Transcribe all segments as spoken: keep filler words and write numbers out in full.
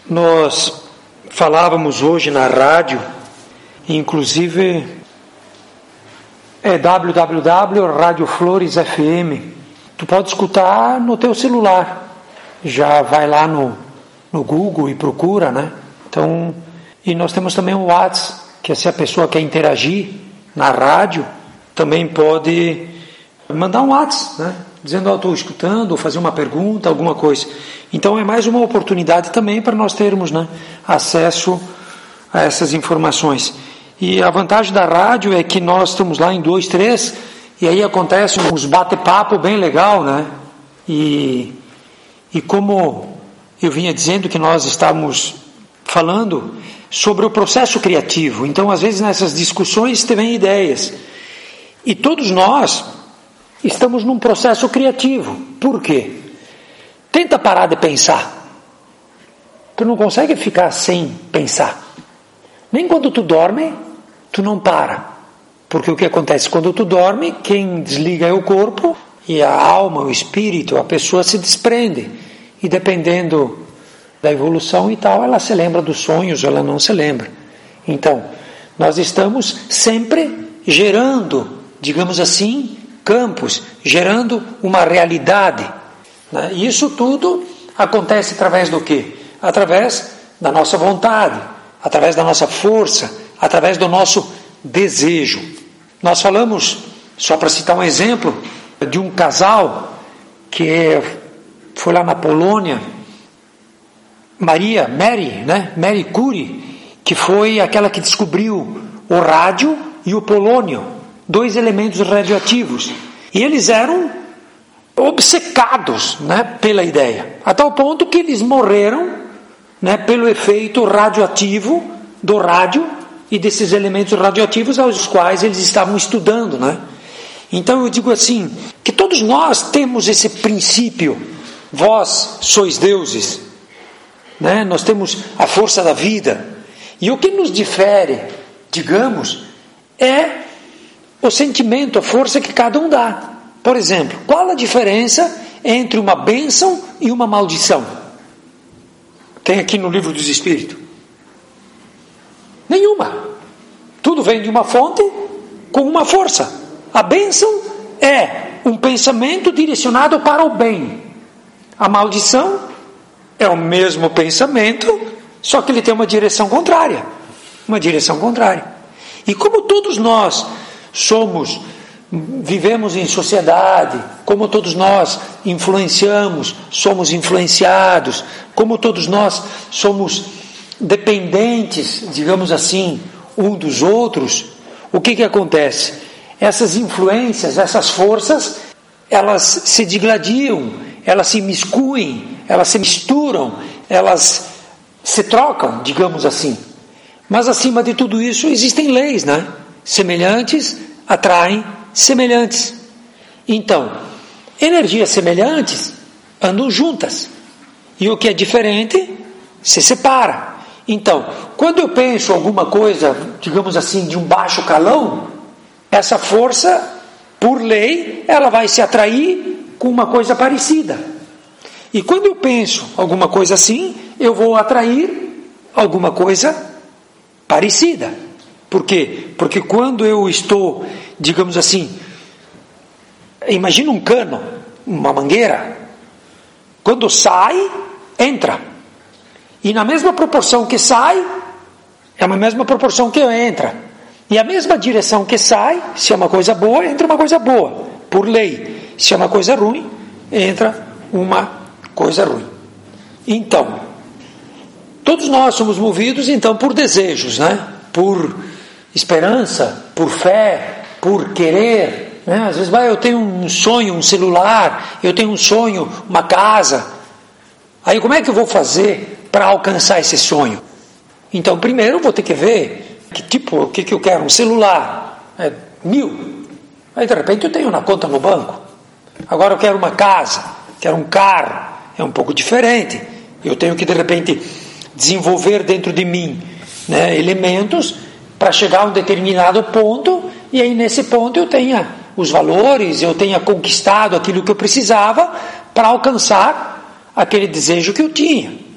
Nós falávamos hoje na rádio, inclusive é w w w ponto rádio flores f m. Tu pode escutar no teu celular. Já vai lá no, no Google e procura, né? Então, e nós temos também o WhatsApp, que se a pessoa quer interagir na rádio, também pode mandar um WhatsApp, né? Dizendo, oh, estou escutando, ou fazer uma pergunta, alguma coisa. Então é mais uma oportunidade também para nós termos, né, acesso a essas informações. E a vantagem da rádio é que nós estamos lá em dois, três, e aí acontece uns bate-papo bem legal, né? E, e como eu vinha dizendo que nós estávamos falando sobre o processo criativo, então às vezes nessas discussões tem ideias. E todos nós estamos num processo criativo. Por quê? Tenta parar de pensar. Tu não consegue ficar sem pensar. Nem quando tu dorme, tu não para. Porque o que acontece? Quando tu dorme, quem desliga é o corpo, e a alma, o espírito, a pessoa se desprende. E dependendo da evolução e tal, ela se lembra dos sonhos, ela não se lembra. Então, nós estamos sempre gerando, digamos assim, campos, gerando uma realidade. Né? E isso tudo acontece através do quê? Através da nossa vontade, através da nossa força, através do nosso desejo. Nós falamos, só para citar um exemplo, de um casal que foi lá na Polônia, Maria, Mary, né? Mary Curie, que foi aquela que descobriu o rádio e o polônio, dois elementos radioativos. E eles eram obcecados, né, pela ideia, a tal ponto que eles morreram, né, pelo efeito radioativo do rádio e desses elementos radioativos aos quais eles estavam estudando, né? Então eu digo assim, que todos nós temos esse princípio, vós sois deuses, né? Nós temos a força da vida, e o que nos difere, digamos, é o sentimento, a força que cada um dá. Por exemplo, qual a diferença entre uma bênção e uma maldição? Tem aqui no Livro dos Espíritos. Nenhuma. Tudo vem de uma fonte com uma força. A bênção é um pensamento direcionado para o bem. A maldição é o mesmo pensamento, só que ele tem uma direção contrária. Uma direção contrária. E como todos nós somos, vivemos em sociedade, como todos nós influenciamos, somos influenciados, como todos nós somos dependentes, digamos assim, um dos outros, o que que acontece? Essas influências, essas forças, elas se digladiam, elas se imiscuem, elas se misturam, elas se trocam, digamos assim. Mas acima de tudo isso existem leis, né? Semelhantes atraem semelhantes. Então, energias semelhantes andam juntas. E o que é diferente se separa. Então, quando eu penso alguma coisa, digamos assim, de um baixo calão, essa força, por lei, ela vai se atrair com uma coisa parecida. E quando eu penso alguma coisa assim, eu vou atrair alguma coisa parecida. Por quê? Porque quando eu estou, digamos assim, imagina um cano, uma mangueira, quando sai, entra. E na mesma proporção que sai, é a mesma proporção que entra. E a mesma direção que sai, se é uma coisa boa, entra uma coisa boa, por lei. Se é uma coisa ruim, entra uma coisa ruim. Então, todos nós somos movidos, então, por desejos, né? Por esperança, por fé, por querer, né? Às vezes, vai, eu tenho um sonho, um celular, eu tenho um sonho, uma casa. Aí como é que eu vou fazer para alcançar esse sonho? Então, primeiro eu vou ter que ver que tipo, o que, que eu quero, um celular, é mil. Aí de repente eu tenho na conta no banco. Agora eu quero uma casa, quero um carro, é um pouco diferente. Eu tenho que de repente desenvolver dentro de mim, né, elementos para chegar a um determinado ponto, e aí nesse ponto eu tenha os valores, eu tenha conquistado aquilo que eu precisava para alcançar aquele desejo que eu tinha.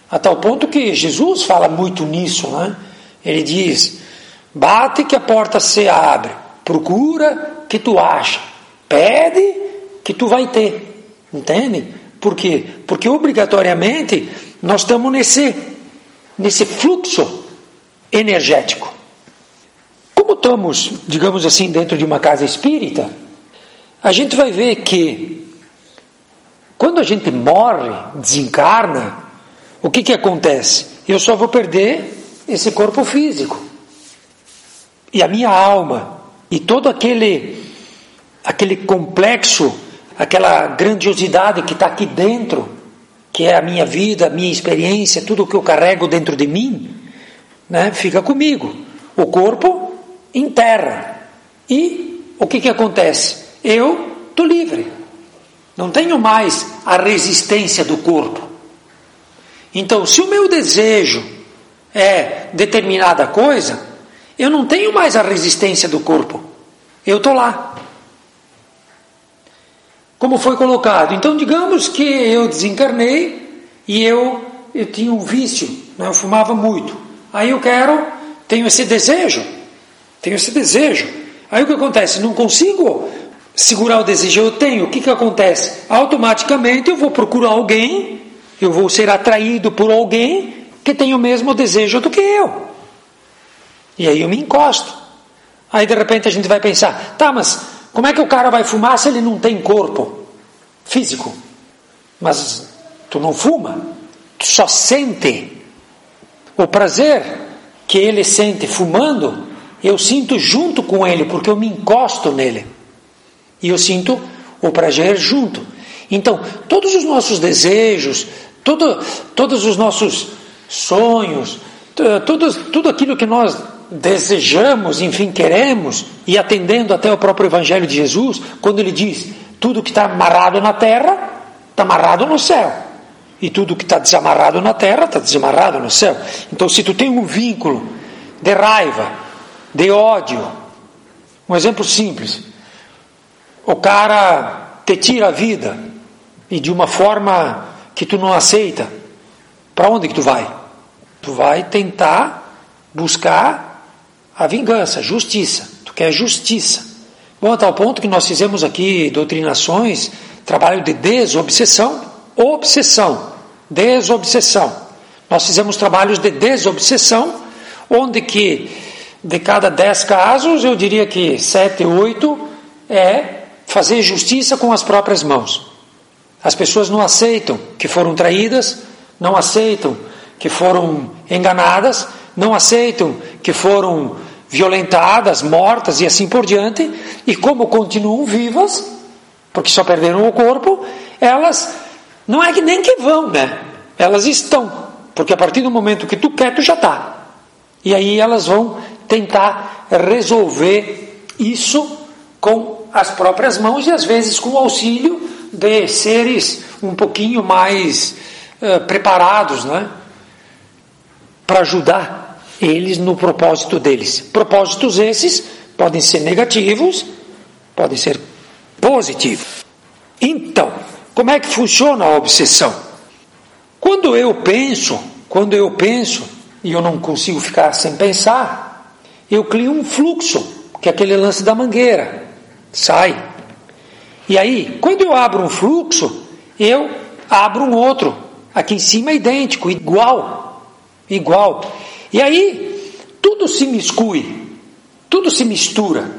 A tal ponto que Jesus fala muito nisso, né? Ele diz: bate que a porta se abre, procura que tu acha, pede que tu vai ter. Entende? Por quê? Porque obrigatoriamente nós estamos nesse, nesse fluxo energético. Como estamos, digamos assim, dentro de uma casa espírita, a gente vai ver que quando a gente morre, desencarna, o que que acontece? Eu só vou perder esse corpo físico e a minha alma e todo aquele aquele complexo, aquela grandiosidade que está aqui dentro, que é a minha vida, a minha experiência, tudo que eu carrego dentro de mim, né, fica comigo. O corpo enterra. E o que que acontece? Eu estou livre. Não tenho mais a resistência do corpo. Então, se o meu desejo é determinada coisa, eu não tenho mais a resistência do corpo. Eu estou lá. Como foi colocado? Então, digamos que eu desencarnei e eu, eu tinha um vício, né? Eu fumava muito. Aí eu quero, tenho esse desejo, tenho esse desejo. Aí o que acontece? Não consigo segurar o desejo, eu tenho. O que que acontece? Automaticamente eu vou procurar alguém, eu vou ser atraído por alguém que tem o mesmo desejo do que eu. E aí eu me encosto. Aí de repente a gente vai pensar, tá, mas como é que o cara vai fumar se ele não tem corpo físico? Mas tu não fuma, tu só sente. O prazer que ele sente fumando, eu sinto junto com ele, porque eu me encosto nele. E eu sinto o prazer junto. Então, todos os nossos desejos, todo, todos os nossos sonhos, tudo, tudo aquilo que nós desejamos, enfim, queremos, e atendendo até o próprio Evangelho de Jesus, quando ele diz, tudo que está amarrado na terra, está amarrado no céu. E tudo que está desamarrado na terra, está desamarrado no céu. Então, se tu tem um vínculo de raiva, de ódio, um exemplo simples, o cara te tira a vida, e de uma forma que tu não aceita, para onde que tu vai? Tu vai tentar buscar a vingança, justiça. Tu quer justiça. Bom, a tal ponto que nós fizemos aqui doutrinações, trabalho de desobsessão, obsessão, desobsessão. Nós fizemos trabalhos de desobsessão, onde que de cada dez casos, eu diria que sete, oito é fazer justiça com as próprias mãos. As pessoas não aceitam que foram traídas, não aceitam que foram enganadas, não aceitam que foram violentadas, mortas e assim por diante, e como continuam vivas, porque só perderam o corpo, elas não é que nem que vão, né? Elas estão, porque a partir do momento que tu quer, tu já está. E aí elas vão tentar resolver isso com as próprias mãos e às vezes com o auxílio de seres um pouquinho mais uh, preparados, né? Para ajudar eles no propósito deles. Propósitos esses podem ser negativos, podem ser positivos. Então, como é que funciona a obsessão? Quando eu penso, quando eu penso, e eu não consigo ficar sem pensar, eu crio um fluxo, que é aquele lance da mangueira, sai. E aí, quando eu abro um fluxo, eu abro um outro, aqui em cima é idêntico, igual, igual. E aí, tudo se miscui, tudo se mistura.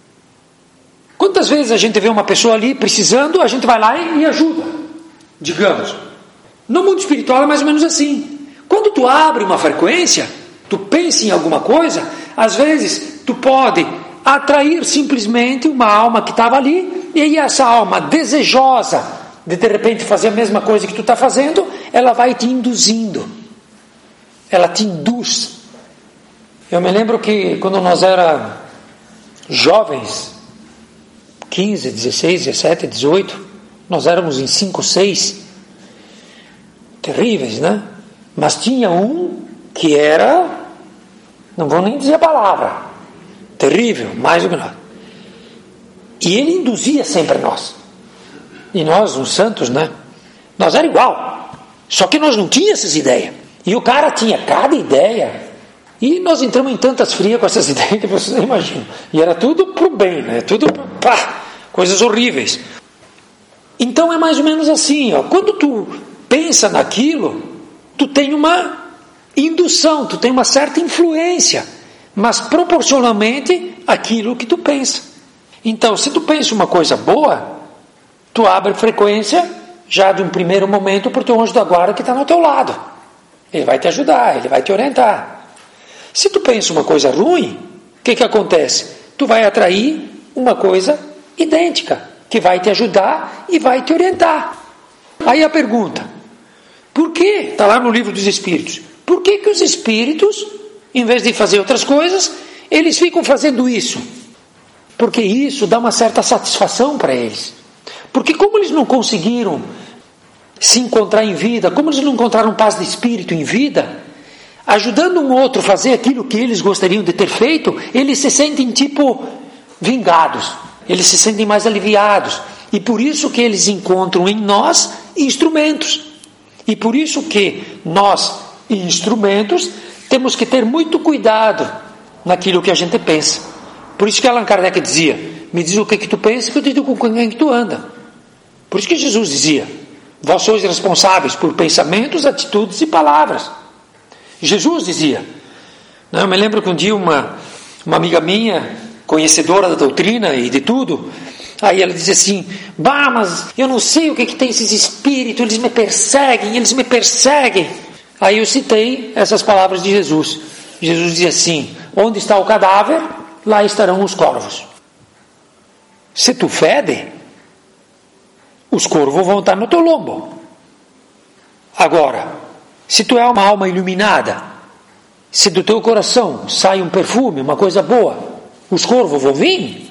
Quantas vezes a gente vê uma pessoa ali precisando, a gente vai lá e, e ajuda, digamos. No mundo espiritual é mais ou menos assim. Quando tu abre uma frequência, tu pensa em alguma coisa, às vezes tu pode atrair simplesmente uma alma que estava ali, e aí essa alma desejosa de de repente fazer a mesma coisa que tu está fazendo, ela vai te induzindo, ela te induz. Eu me lembro que quando nós era jovens, quinze, dezesseis, dezessete, dezoito, nós éramos em cinco, seis, terríveis, né? Mas tinha um que era, não vou nem dizer a palavra, terrível, mais do que nós. E ele induzia sempre nós. E nós, os santos, né? Nós era igual. Só que nós não tínhamos essas ideias. E o cara tinha cada ideia. E nós entramos em tantas frias com essas ideias que vocês não imaginam. E era tudo pro bem, né? Tudo pá, coisas horríveis. Então é mais ou menos assim, ó. Quando tu pensa naquilo, tu tem uma indução, tu tem uma certa influência, mas proporcionalmente aquilo que tu pensa. Então, se tu pensa uma coisa boa, tu abre frequência já de um primeiro momento para o teu anjo da guarda que está no teu lado. Ele vai te ajudar, ele vai te orientar. Se tu pensa uma coisa ruim, o que que acontece? Tu vai atrair uma coisa idêntica, que vai te ajudar e vai te orientar. Aí a pergunta, por que, está lá no livro dos Espíritos, por que que os Espíritos, em vez de fazer outras coisas, eles ficam fazendo isso? Porque isso dá uma certa satisfação para eles. Porque como eles não conseguiram se encontrar em vida, como eles não encontraram paz de espírito em vida, ajudando um outro a fazer aquilo que eles gostariam de ter feito, eles se sentem tipo vingados, eles se sentem mais aliviados, e por isso que eles encontram em nós instrumentos, e por isso que nós, instrumentos, temos que ter muito cuidado naquilo que a gente pensa. Por isso que Allan Kardec dizia, me diz o que que tu pensa, que eu te digo com quem que tu anda. Por isso que Jesus dizia, vós sois responsáveis por pensamentos, atitudes e palavras. Jesus dizia, eu me lembro que um dia uma, uma amiga minha, conhecedora da doutrina e de tudo, aí ela dizia assim, bah, mas eu não sei o que que tem esses espíritos, eles me perseguem, eles me perseguem. Aí eu citei essas palavras de Jesus. Jesus dizia assim, onde está o cadáver, lá estarão os corvos. Se tu fede, os corvos vão estar no teu lombo. Agora, se tu é uma alma iluminada, se do teu coração sai um perfume, uma coisa boa, os corvos vão vir?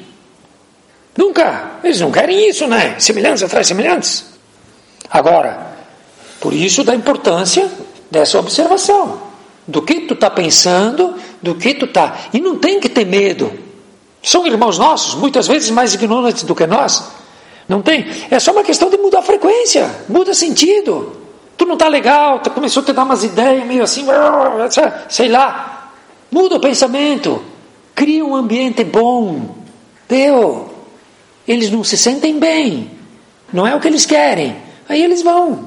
Nunca. Eles não querem isso, né? Semelhantes atrás semelhantes. Agora, por isso da importância dessa observação. Do que tu está pensando, do que tu está... E não tem que ter medo. São irmãos nossos, muitas vezes mais ignorantes do que nós. Não tem. É só uma questão de mudar a frequência, muda sentido. Tu não está legal, tu começou a te dar umas ideias meio assim, sei lá. Muda o pensamento. Cria um ambiente bom. Deu. Eles não se sentem bem. Não é o que eles querem. Aí eles vão.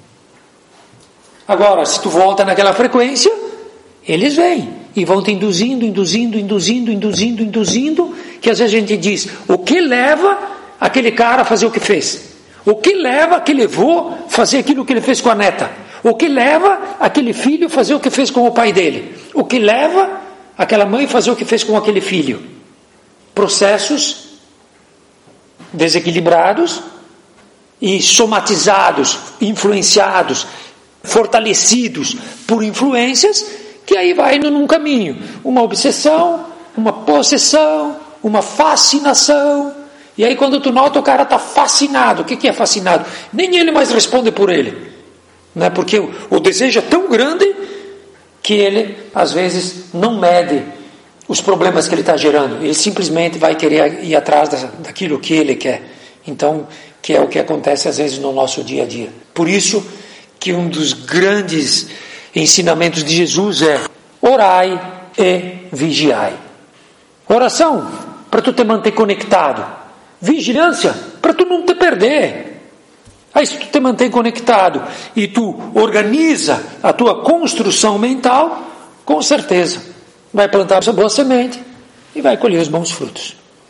Agora, se tu volta naquela frequência, eles vêm. E vão te induzindo, induzindo, induzindo, induzindo, induzindo, que às vezes a gente diz, o que leva aquele cara a fazer o que fez? O que leva aquele avô a fazer aquilo que ele fez com a neta? O que leva aquele filho a fazer o que fez com o pai dele? O que leva aquela mãe a fazer o que fez com aquele filho? Processos desequilibrados e somatizados, influenciados, fortalecidos por influências, que aí vai num caminho, uma obsessão, uma possessão, uma fascinação. E aí quando tu nota, o cara está fascinado. O que que é fascinado? Nem ele mais responde por ele, né? Porque o, o desejo é tão grande que ele às vezes não mede os problemas que ele está gerando. Ele simplesmente vai querer ir atrás da, daquilo que ele quer. Então, que é o que acontece às vezes no nosso dia a dia. Por isso que um dos grandes ensinamentos de Jesus é orai e vigiai. Oração para tu te manter conectado. Vigilância para tu não te perder. Aí se tu te mantém conectado e tu organiza a tua construção mental, com certeza vai plantar essa boa semente e vai colher os bons frutos.